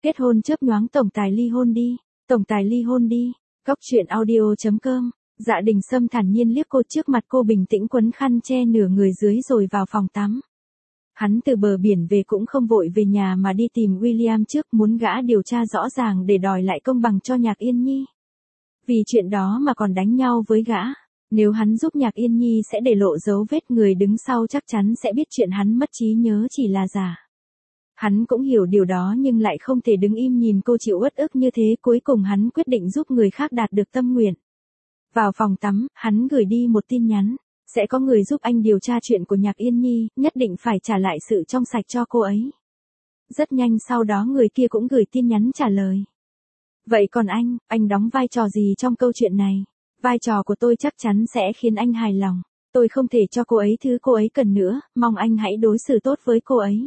Kết hôn chớp nhoáng tổng tài ly hôn đi. Tổng tài ly hôn đi. Góc truyện audio.com. Dạ Đình Sâm thản nhiên liếc cô, trước mặt cô bình tĩnh quấn khăn che nửa người dưới rồi vào phòng tắm. Hắn từ bờ biển về cũng không vội về nhà mà đi tìm William trước, muốn gã điều tra rõ ràng để đòi lại công bằng cho Nhạc Yên Nhi. Vì chuyện đó mà còn đánh nhau với gã. Nếu hắn giúp Nhạc Yên Nhi sẽ để lộ dấu vết, người đứng sau chắc chắn sẽ biết chuyện hắn mất trí nhớ chỉ là giả. Hắn cũng hiểu điều đó nhưng lại không thể đứng im nhìn cô chịu uất ức như thế, cuối cùng hắn quyết định giúp người khác đạt được tâm nguyện. Vào phòng tắm, hắn gửi đi một tin nhắn. Sẽ có người giúp anh điều tra chuyện của Nhạc Yên Nhi, nhất định phải trả lại sự trong sạch cho cô ấy. Rất nhanh sau đó người kia cũng gửi tin nhắn trả lời. Vậy còn anh đóng vai trò gì trong câu chuyện này? Vai trò của tôi chắc chắn sẽ khiến anh hài lòng. Tôi không thể cho cô ấy thứ cô ấy cần nữa, mong anh hãy đối xử tốt với cô ấy.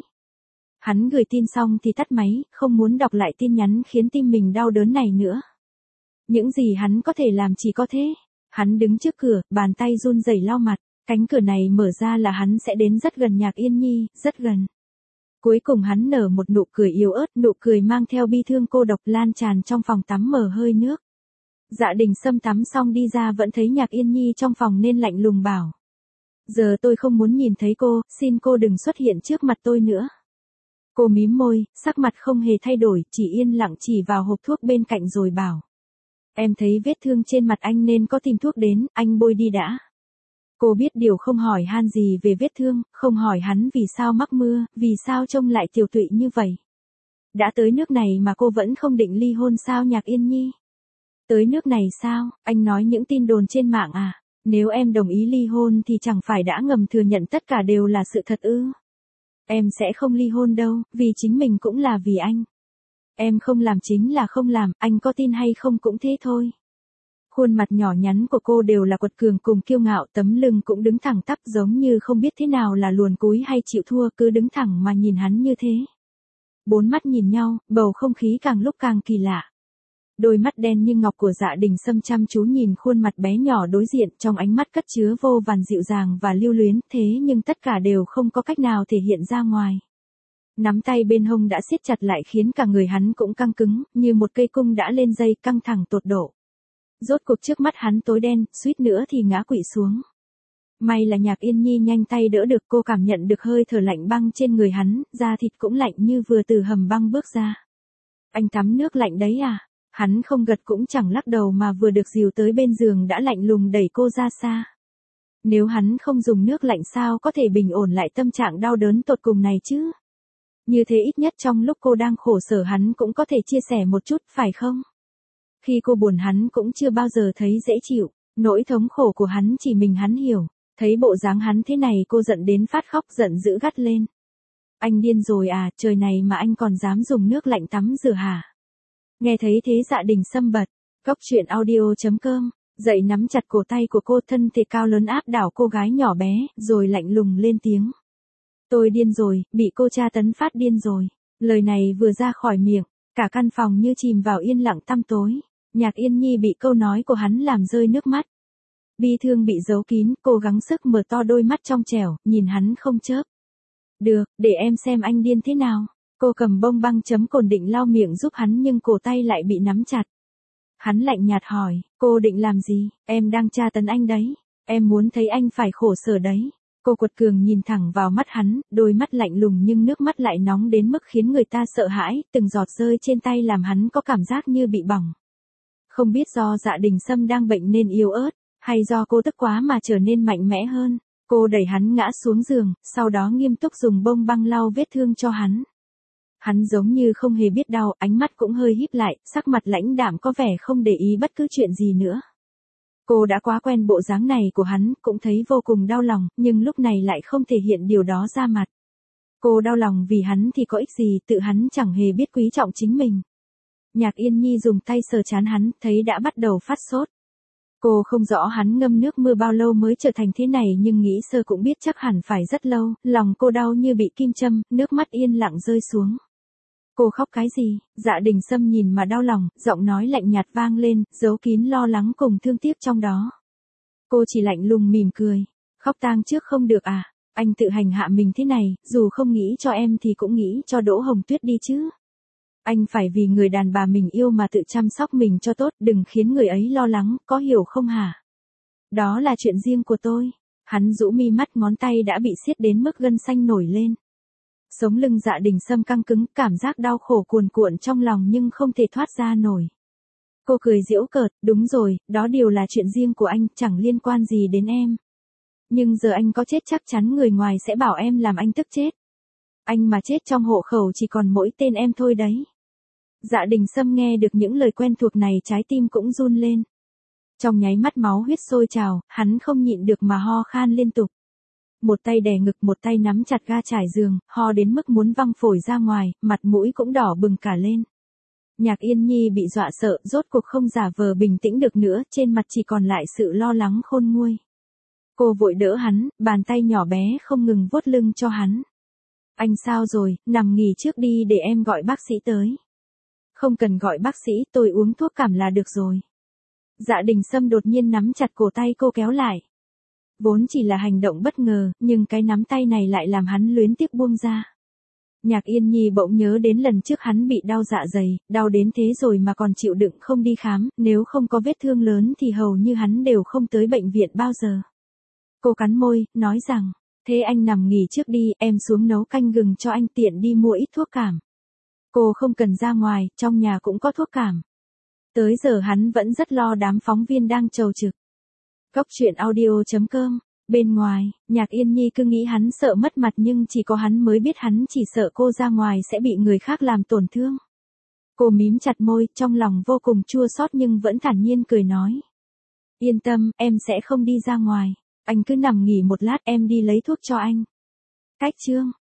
Hắn gửi tin xong thì tắt máy, không muốn đọc lại tin nhắn khiến tim mình đau đớn này nữa. Những gì hắn có thể làm chỉ có thế. Hắn đứng trước cửa, bàn tay run rẩy lau mặt. Cánh cửa này mở ra là hắn sẽ đến rất gần Nhạc Yên Nhi, rất gần. Cuối cùng hắn nở một nụ cười yếu ớt, nụ cười mang theo bi thương cô độc lan tràn trong phòng tắm mở hơi nước. Dạ Đình Sâm tắm xong đi ra vẫn thấy Nhạc Yên Nhi trong phòng nên lạnh lùng bảo. Giờ tôi không muốn nhìn thấy cô, xin cô đừng xuất hiện trước mặt tôi nữa. Cô mím môi, sắc mặt không hề thay đổi, chỉ yên lặng chỉ vào hộp thuốc bên cạnh rồi bảo. Em thấy vết thương trên mặt anh nên có tìm thuốc đến, anh bôi đi đã. Cô biết điều không hỏi han gì về vết thương, không hỏi hắn vì sao mắc mưa, vì sao trông lại tiều tụy như vậy. Đã tới nước này mà cô vẫn không định ly hôn sao Nhạc Yên Nhi? Tới nước này sao, anh nói những tin đồn trên mạng à? Nếu em đồng ý ly hôn thì chẳng phải đã ngầm thừa nhận tất cả đều là sự thật ư? Em sẽ không ly hôn đâu, vì chính mình cũng là vì anh. Em không làm chính là không làm, anh có tin hay không cũng thế thôi. Khuôn mặt nhỏ nhắn của cô đều là quật cường cùng kiêu ngạo, tấm lưng cũng đứng thẳng tắp giống như không biết thế nào là luồn cúi hay chịu thua, cứ đứng thẳng mà nhìn hắn như thế. Bốn mắt nhìn nhau, bầu không khí càng lúc càng kỳ lạ. Đôi mắt đen như ngọc của Dạ Đình Sâm chăm chú nhìn khuôn mặt bé nhỏ đối diện, trong ánh mắt cất chứa vô vàn dịu dàng và lưu luyến, thế nhưng tất cả đều không có cách nào thể hiện ra ngoài. Nắm tay bên hông đã siết chặt lại khiến cả người hắn cũng căng cứng, như một cây cung đã lên dây, căng thẳng tột độ. Rốt cuộc trước mắt hắn tối đen, suýt nữa thì ngã quỵ xuống. May là Nhạc Yên Nhi nhanh tay đỡ được, cô cảm nhận được hơi thở lạnh băng trên người hắn, da thịt cũng lạnh như vừa từ hầm băng bước ra. Anh tắm nước lạnh đấy à? Hắn không gật cũng chẳng lắc đầu mà vừa được dìu tới bên giường đã lạnh lùng đẩy cô ra xa. Nếu hắn không dùng nước lạnh sao có thể bình ổn lại tâm trạng đau đớn tột cùng này chứ? Như thế ít nhất trong lúc cô đang khổ sở hắn cũng có thể chia sẻ một chút, phải không? Khi cô buồn hắn cũng chưa bao giờ thấy dễ chịu, nỗi thống khổ của hắn chỉ mình hắn hiểu. Thấy bộ dáng hắn thế này cô giận đến phát khóc, giận dữ gắt lên. Anh điên rồi à, trời này mà anh còn dám dùng nước lạnh tắm rửa hả? Nghe thấy thế Dạ Đình Sâm bật. Góc truyện audio.com. Dậy nắm chặt cổ tay của cô, thân thể cao lớn áp đảo cô gái nhỏ bé, rồi lạnh lùng lên tiếng. Tôi điên rồi, bị cô tra tấn phát điên rồi. Lời này vừa ra khỏi miệng, cả căn phòng như chìm vào yên lặng tăm tối. Nhạc Yên Nhi bị câu nói của hắn làm rơi nước mắt. Bi thương bị giấu kín, cô gắng sức mở to đôi mắt trong trẻo, nhìn hắn không chớp. Được, để em xem anh điên thế nào. Cô cầm bông băng chấm cồn định lau miệng giúp hắn nhưng cổ tay lại bị nắm chặt. Hắn lạnh nhạt hỏi, cô định làm gì? Em đang tra tấn anh đấy. Em muốn thấy anh phải khổ sở đấy. Cô quật cường nhìn thẳng vào mắt hắn, đôi mắt lạnh lùng nhưng nước mắt lại nóng đến mức khiến người ta sợ hãi, từng giọt rơi trên tay làm hắn có cảm giác như bị bỏng. Không biết do Dạ Đình Sâm đang bệnh nên yếu ớt, hay do cô tức quá mà trở nên mạnh mẽ hơn. Cô đẩy hắn ngã xuống giường, sau đó nghiêm túc dùng bông băng lau vết thương cho hắn. Hắn giống như không hề biết đau, ánh mắt cũng hơi híp lại, sắc mặt lãnh đạm có vẻ không để ý bất cứ chuyện gì nữa. Cô đã quá quen bộ dáng này của hắn, cũng thấy vô cùng đau lòng, nhưng lúc này lại không thể hiện điều đó ra mặt. Cô đau lòng vì hắn thì có ích gì, tự hắn chẳng hề biết quý trọng chính mình. Nhạc Yên Nhi dùng tay sờ trán hắn, thấy đã bắt đầu phát sốt. Cô không rõ hắn ngâm nước mưa bao lâu mới trở thành thế này nhưng nghĩ sơ cũng biết chắc hẳn phải rất lâu, lòng cô đau như bị kim châm, nước mắt yên lặng rơi xuống. Cô khóc cái gì? Dạ Đình Sâm nhìn mà đau lòng, giọng nói lạnh nhạt vang lên, giấu kín lo lắng cùng thương tiếc trong đó. Cô chỉ lạnh lùng mỉm cười. Khóc tang trước không được à? Anh tự hành hạ mình thế này, dù không nghĩ cho em thì cũng nghĩ cho Đỗ Hồng Tuyết đi chứ. Anh phải vì người đàn bà mình yêu mà tự chăm sóc mình cho tốt, đừng khiến người ấy lo lắng, có hiểu không hả? Đó là chuyện riêng của tôi. Hắn rũ mi mắt, ngón tay đã bị siết đến mức gân xanh nổi lên. Sống lưng Dạ Đình Sâm căng cứng, cảm giác đau khổ cuồn cuộn trong lòng nhưng không thể thoát ra nổi. Cô cười giễu cợt, đúng rồi, đó đều là chuyện riêng của anh, chẳng liên quan gì đến em. Nhưng giờ anh có chết chắc chắn người ngoài sẽ bảo em làm anh tức chết. Anh mà chết trong hộ khẩu chỉ còn mỗi tên em thôi đấy. Dạ Đình Sâm nghe được những lời quen thuộc này trái tim cũng run lên. Trong nháy mắt máu huyết sôi trào, hắn không nhịn được mà ho khan liên tục. Một tay đè ngực, một tay nắm chặt ga trải giường, ho đến mức muốn văng phổi ra ngoài, mặt mũi cũng đỏ bừng cả lên. Nhạc Yên Nhi bị dọa sợ, rốt cuộc không giả vờ bình tĩnh được nữa, trên mặt chỉ còn lại sự lo lắng khôn nguôi. Cô vội đỡ hắn, bàn tay nhỏ bé không ngừng vuốt lưng cho hắn. Anh sao rồi, nằm nghỉ trước đi để em gọi bác sĩ tới. Không cần gọi bác sĩ, tôi uống thuốc cảm là được rồi. Dạ Đình Sâm đột nhiên nắm chặt cổ tay cô kéo lại. Vốn chỉ là hành động bất ngờ, nhưng cái nắm tay này lại làm hắn luyến tiếc buông ra. Nhạc Yên Nhi bỗng nhớ đến lần trước hắn bị đau dạ dày, đau đến thế rồi mà còn chịu đựng không đi khám, nếu không có vết thương lớn thì hầu như hắn đều không tới bệnh viện bao giờ. Cô cắn môi, nói rằng, thế anh nằm nghỉ trước đi, em xuống nấu canh gừng cho anh tiện đi mua ít thuốc cảm. Cô không cần ra ngoài, trong nhà cũng có thuốc cảm. Tới giờ hắn vẫn rất lo đám phóng viên đang chầu trực. Cốc truyện audio.com. Bên ngoài, Nhạc Yên Nhi cứ nghĩ hắn sợ mất mặt nhưng chỉ có hắn mới biết hắn chỉ sợ cô ra ngoài sẽ bị người khác làm tổn thương. Cô mím chặt môi, trong lòng vô cùng chua xót nhưng vẫn thản nhiên cười nói. Yên tâm, em sẽ không đi ra ngoài. Anh cứ nằm nghỉ một lát, em đi lấy thuốc cho anh. Cách chương.